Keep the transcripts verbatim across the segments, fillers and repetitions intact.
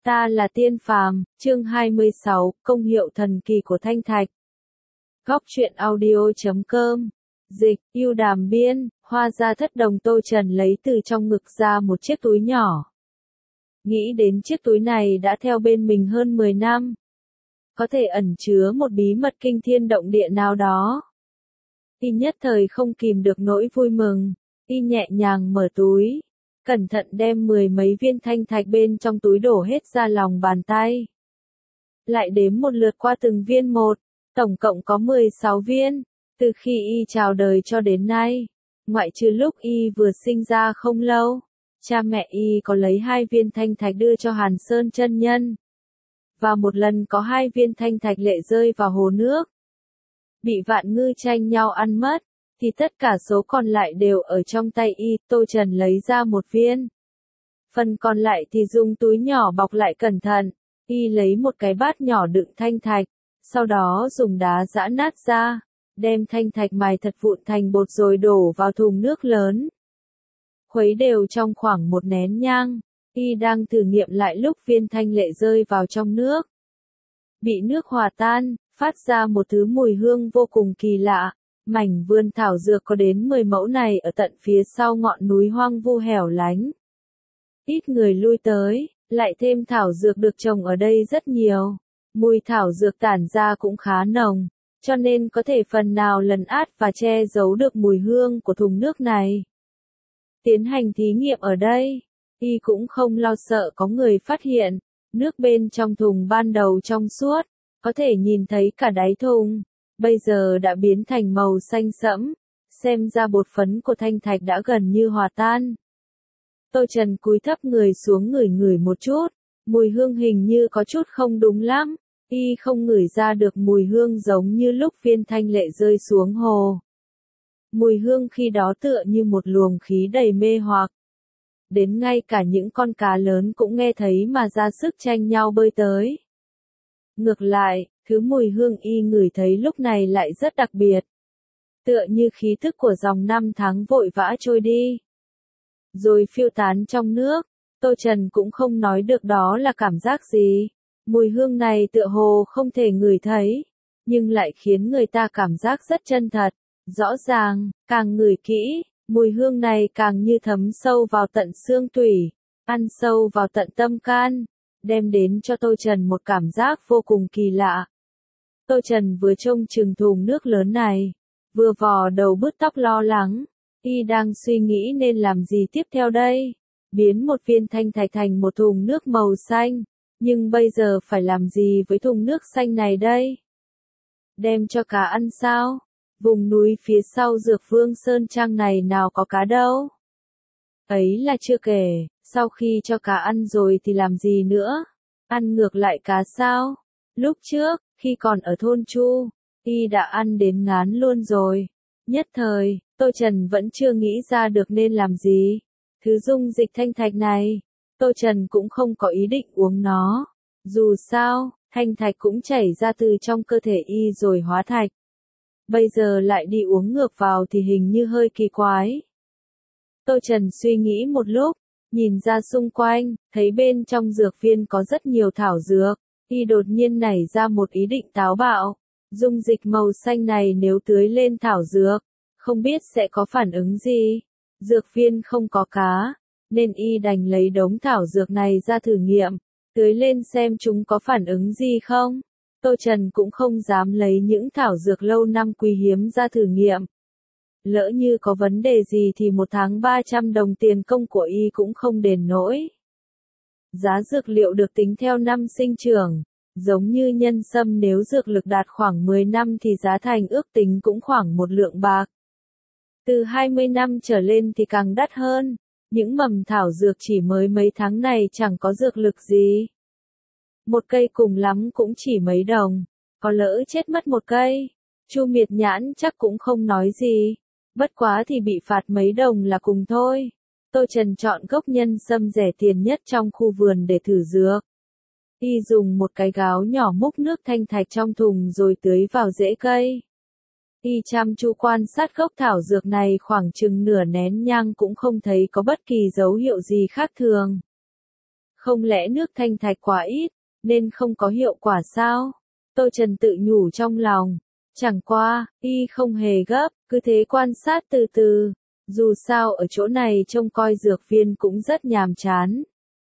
Ta là Tiên Phàm, chương hai mươi sáu, công hiệu thần kỳ của thanh thạch. Góc truyện audio chấm com. Dịch, yêu đàm biên, hoa gia thất đồng. Tô Trần lấy từ trong ngực ra một chiếc túi nhỏ. Nghĩ đến chiếc túi này đã theo bên mình hơn mười năm. Có thể ẩn chứa một bí mật kinh thiên động địa nào đó. Y nhất thời không kìm được nỗi vui mừng. Y nhẹ nhàng mở túi. Cẩn thận đem mười mấy viên thanh thạch bên trong túi đổ hết ra lòng bàn tay. Lại đếm một lượt qua từng viên một, tổng cộng có mười sáu viên, từ khi y chào đời cho đến nay. Ngoại trừ lúc y vừa sinh ra không lâu, cha mẹ y có lấy hai viên thanh thạch đưa cho Hàn Sơn chân nhân. Và một lần có hai viên thanh thạch lệ rơi vào hồ nước. Bị Vạn Ngư tranh nhau ăn mất. Thì tất cả số còn lại đều ở trong tay y. Tô Trần lấy ra một viên. Phần còn lại thì dùng túi nhỏ bọc lại cẩn thận. Y lấy một cái bát nhỏ đựng thanh thạch, sau đó dùng đá giã nát ra, đem thanh thạch mài thật vụn thành bột rồi đổ vào thùng nước lớn. Khuấy đều trong khoảng một nén nhang, y đang thử nghiệm lại lúc viên thanh lệ rơi vào trong nước. Bị nước hòa tan, phát ra một thứ mùi hương vô cùng kỳ lạ. Mảnh vườn thảo dược có đến mười mẫu này ở tận phía sau ngọn núi hoang vu hẻo lánh. Ít người lui tới, lại thêm thảo dược được trồng ở đây rất nhiều. Mùi thảo dược tản ra cũng khá nồng, cho nên có thể phần nào lấn át và che giấu được mùi hương của thùng nước này. Tiến hành thí nghiệm ở đây, y cũng không lo sợ có người phát hiện. Nước bên trong thùng ban đầu trong suốt, có thể nhìn thấy cả đáy thùng. Bây giờ đã biến thành màu xanh sẫm, xem ra bột phấn của thanh thạch đã gần như hòa tan. Tô Trần cúi thấp người xuống ngửi ngửi một chút, mùi hương hình như có chút không đúng lắm, y không ngửi ra được mùi hương giống như lúc viên thanh lệ rơi xuống hồ. Mùi hương khi đó tựa như một luồng khí đầy mê hoặc. Đến ngay cả những con cá lớn cũng nghe thấy mà ra sức tranh nhau bơi tới. Ngược lại, thứ mùi hương y ngửi thấy lúc này lại rất đặc biệt. Tựa như khí thức của dòng năm tháng vội vã trôi đi. Rồi phiêu tán trong nước, Tô Trần cũng không nói được đó là cảm giác gì. Mùi hương này tựa hồ không thể ngửi thấy, nhưng lại khiến người ta cảm giác rất chân thật. Rõ ràng, càng ngửi kỹ, mùi hương này càng như thấm sâu vào tận xương tủy, ăn sâu vào tận tâm can. Đem đến cho Tô Trần một cảm giác vô cùng kỳ lạ. Tô Trần vừa trông chừng thùng nước lớn này, vừa vò đầu bứt tóc lo lắng, y đang suy nghĩ nên làm gì tiếp theo đây. Biến một viên thanh thạch thành một thùng nước màu xanh, nhưng bây giờ phải làm gì với thùng nước xanh này đây? Đem cho cá ăn sao? Vùng núi phía sau Dược Vương Sơn Trang này nào có cá đâu. Ấy là chưa kể, sau khi cho cá ăn rồi thì làm gì nữa? Ăn ngược lại cá sao? Lúc trước, khi còn ở thôn Chu, y đã ăn đến ngán luôn rồi. Nhất thời, Tô Trần vẫn chưa nghĩ ra được nên làm gì. Thứ dung dịch thanh thạch này, Tô Trần cũng không có ý định uống nó. Dù sao, thanh thạch cũng chảy ra từ trong cơ thể y rồi hóa thạch. Bây giờ lại đi uống ngược vào thì hình như hơi kỳ quái. Tô Trần suy nghĩ một lúc, nhìn ra xung quanh, thấy bên trong dược viên có rất nhiều thảo dược. Y đột nhiên nảy ra một ý định táo bạo. Dung dịch màu xanh này nếu tưới lên thảo dược, không biết sẽ có phản ứng gì. Dược viên không có cá, nên y đành lấy đống thảo dược này ra thử nghiệm, tưới lên xem chúng có phản ứng gì không. Tô Trần cũng không dám lấy những thảo dược lâu năm quý hiếm ra thử nghiệm. Lỡ như có vấn đề gì thì một tháng ba trăm đồng tiền công của y cũng không đền nổi. Giá dược liệu được tính theo năm sinh trưởng, giống như nhân sâm nếu dược lực đạt khoảng mười năm thì giá thành ước tính cũng khoảng một lượng bạc. Từ hai mươi năm trở lên thì càng đắt hơn, những mầm thảo dược chỉ mới mấy tháng này chẳng có dược lực gì. Một cây cùng lắm cũng chỉ mấy đồng, có lỡ chết mất một cây, Chu Miệt Nhãn chắc cũng không nói gì, bất quá thì bị phạt mấy đồng là cùng thôi. Tô Trần chọn gốc nhân sâm rẻ tiền nhất trong khu vườn để thử dược. Y dùng một cái gáo nhỏ múc nước thanh thạch trong thùng rồi tưới vào rễ cây. Y chăm chú quan sát gốc thảo dược này khoảng chừng nửa nén nhang cũng không thấy có bất kỳ dấu hiệu gì khác thường. Không lẽ nước thanh thạch quá ít, nên không có hiệu quả sao? Tô Trần tự nhủ trong lòng. Chẳng qua, y không hề gấp, cứ thế quan sát từ từ. Dù sao ở chỗ này trông coi dược viên cũng rất nhàm chán.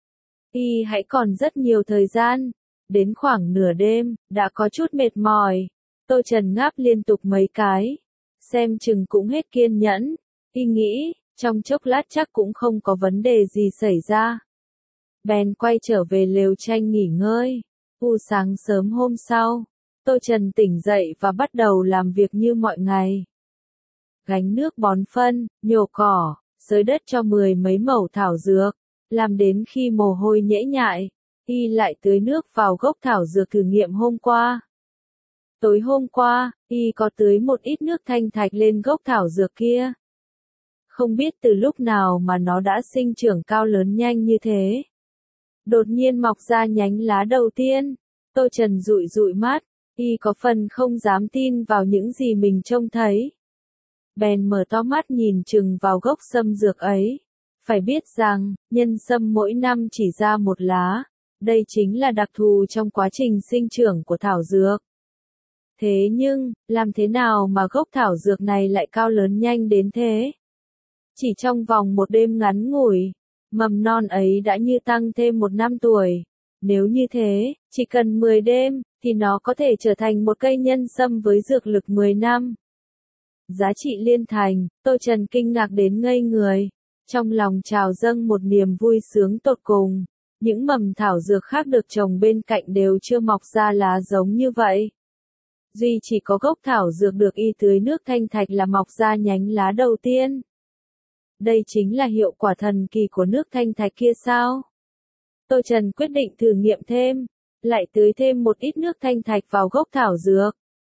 Y hãy còn rất nhiều thời gian. Đến khoảng nửa đêm, đã có chút mệt mỏi. Tô Trần ngáp liên tục mấy cái. Xem chừng cũng hết kiên nhẫn. Y nghĩ, trong chốc lát chắc cũng không có vấn đề gì xảy ra. Bèn quay trở về lều tranh nghỉ ngơi. U sáng sớm hôm sau, Tô Trần tỉnh dậy và bắt đầu làm việc như mọi ngày. Gánh nước bón phân, nhổ cỏ, xới đất cho mười mấy mẩu thảo dược. Làm đến khi mồ hôi nhễ nhại, y lại tưới nước vào gốc thảo dược thử nghiệm hôm qua. Tối hôm qua, y có tưới một ít nước thanh thạch lên gốc thảo dược kia. Không biết từ lúc nào mà nó đã sinh trưởng cao lớn nhanh như thế. Đột nhiên mọc ra nhánh lá đầu tiên. Tô Trần dụi dụi mắt, y có phần không dám tin vào những gì mình trông thấy. Bèn mở to mắt nhìn chừng vào gốc sâm dược ấy. Phải biết rằng, nhân sâm mỗi năm chỉ ra một lá. Đây chính là đặc thù trong quá trình sinh trưởng của thảo dược. Thế nhưng, làm thế nào mà gốc thảo dược này lại cao lớn nhanh đến thế? Chỉ trong vòng một đêm ngắn ngủi, mầm non ấy đã như tăng thêm một năm tuổi. Nếu như thế, chỉ cần mười đêm, thì nó có thể trở thành một cây nhân sâm với dược lực mười năm. Giá trị liên thành, Tô Trần kinh ngạc đến ngây người. Trong lòng trào dâng một niềm vui sướng tột cùng. Những mầm thảo dược khác được trồng bên cạnh đều chưa mọc ra lá giống như vậy. Duy chỉ có gốc thảo dược được y tưới nước thanh thạch là mọc ra nhánh lá đầu tiên. Đây chính là hiệu quả thần kỳ của nước thanh thạch kia sao? Tô Trần quyết định thử nghiệm thêm, lại tưới thêm một ít nước thanh thạch vào gốc thảo dược.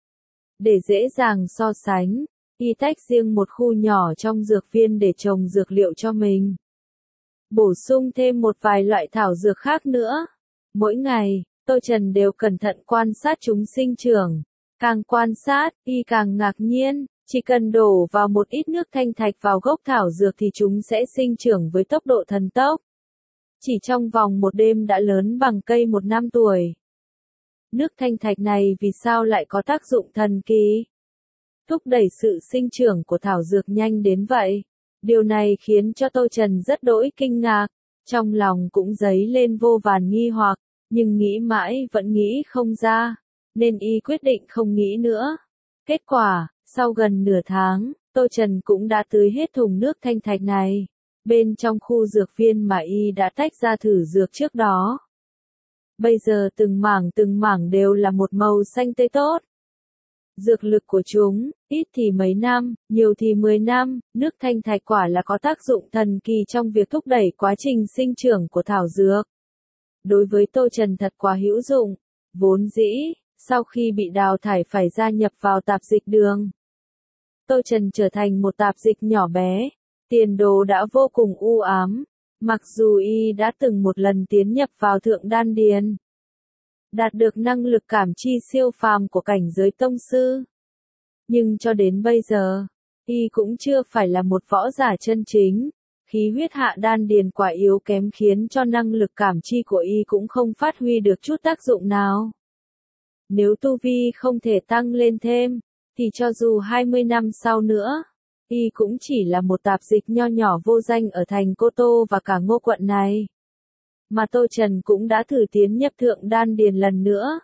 Để dễ dàng so sánh, y tách riêng một khu nhỏ trong dược viên để trồng dược liệu cho mình. Bổ sung thêm một vài loại thảo dược khác nữa. Mỗi ngày, Tô Trần đều cẩn thận quan sát chúng sinh trưởng. Càng quan sát, y càng ngạc nhiên, chỉ cần đổ vào một ít nước thanh thạch vào gốc thảo dược thì chúng sẽ sinh trưởng với tốc độ thần tốc. Chỉ trong vòng một đêm đã lớn bằng cây một năm tuổi. Nước thanh thạch này vì sao lại có tác dụng thần kỳ? Thúc đẩy sự sinh trưởng của thảo dược nhanh đến vậy. Điều này khiến cho Tô Trần rất đỗi kinh ngạc, trong lòng cũng dấy lên vô vàn nghi hoặc, nhưng nghĩ mãi vẫn nghĩ không ra, nên y quyết định không nghĩ nữa. Kết quả, sau gần nửa tháng, Tô Trần cũng đã tưới hết thùng nước thanh thạch này, bên trong khu dược viên mà y đã tách ra thử dược trước đó. Bây giờ từng mảng từng mảng đều là một màu xanh tươi tốt. Dược lực của chúng, ít thì mấy năm, nhiều thì mười năm, nước thanh thạch quả là có tác dụng thần kỳ trong việc thúc đẩy quá trình sinh trưởng của thảo dược. Đối với Tô Trần thật quá hữu dụng, vốn dĩ, sau khi bị đào thải phải gia nhập vào tạp dịch đường. Tô Trần trở thành một tạp dịch nhỏ bé, tiền đồ đã vô cùng u ám, mặc dù y đã từng một lần tiến nhập vào thượng đan điền. Đạt được năng lực cảm chi siêu phàm của cảnh giới tông sư. Nhưng cho đến bây giờ, y cũng chưa phải là một võ giả chân chính, khí huyết hạ đan điền quả yếu kém khiến cho năng lực cảm chi của y cũng không phát huy được chút tác dụng nào. Nếu tu vi không thể tăng lên thêm, thì cho dù hai mươi năm sau nữa, y cũng chỉ là một tạp dịch nho nhỏ vô danh ở thành Cô Tô và cả Ngô quận này. Mà Tô Trần cũng đã thử tiến nhập thượng đan điền lần nữa.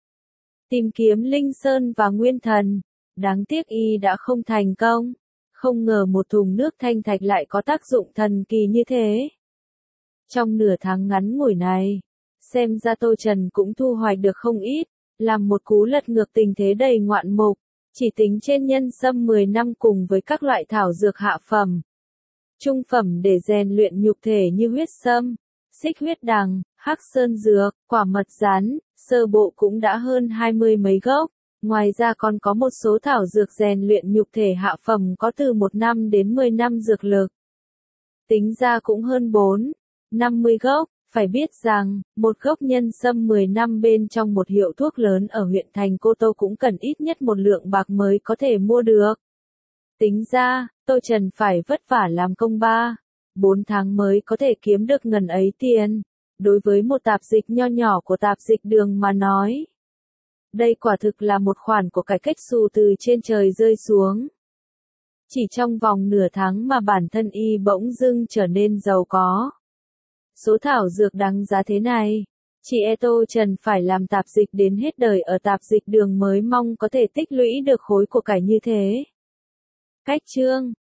Tìm kiếm Linh Sơn và Nguyên Thần. Đáng tiếc y đã không thành công. Không ngờ một thùng nước thanh thạch lại có tác dụng thần kỳ như thế. Trong nửa tháng ngắn ngủi này, xem ra Tô Trần cũng thu hoạch được không ít. Làm một cú lật ngược tình thế đầy ngoạn mục. Chỉ tính trên nhân sâm mười năm cùng với các loại thảo dược hạ phẩm. Trung phẩm để rèn luyện nhục thể như huyết sâm, xích huyết đằng, hắc sơn dược, quả mật rắn, sơ bộ cũng đã hơn hai mươi mấy gốc. Ngoài ra còn có một số thảo dược rèn luyện nhục thể hạ phẩm có từ một năm đến mười năm dược lực. Tính ra cũng hơn bốn, năm mươi gốc. Phải biết rằng, một gốc nhân sâm mười năm bên trong một hiệu thuốc lớn ở huyện thành Cô Tô cũng cần ít nhất một lượng bạc mới có thể mua được. Tính ra, Tô Trần phải vất vả làm công ba, bốn tháng mới có thể kiếm được ngần ấy tiền. Đối với một tạp dịch nho nhỏ của tạp dịch đường mà nói, đây quả thực là một khoản của cải cách xù từ trên trời rơi xuống. Chỉ trong vòng nửa tháng mà bản thân y bỗng dưng trở nên giàu có. Số thảo dược đáng giá thế này, chị Eto Trần phải làm tạp dịch đến hết đời ở tạp dịch đường mới mong có thể tích lũy được khối của cải như thế. Cách chương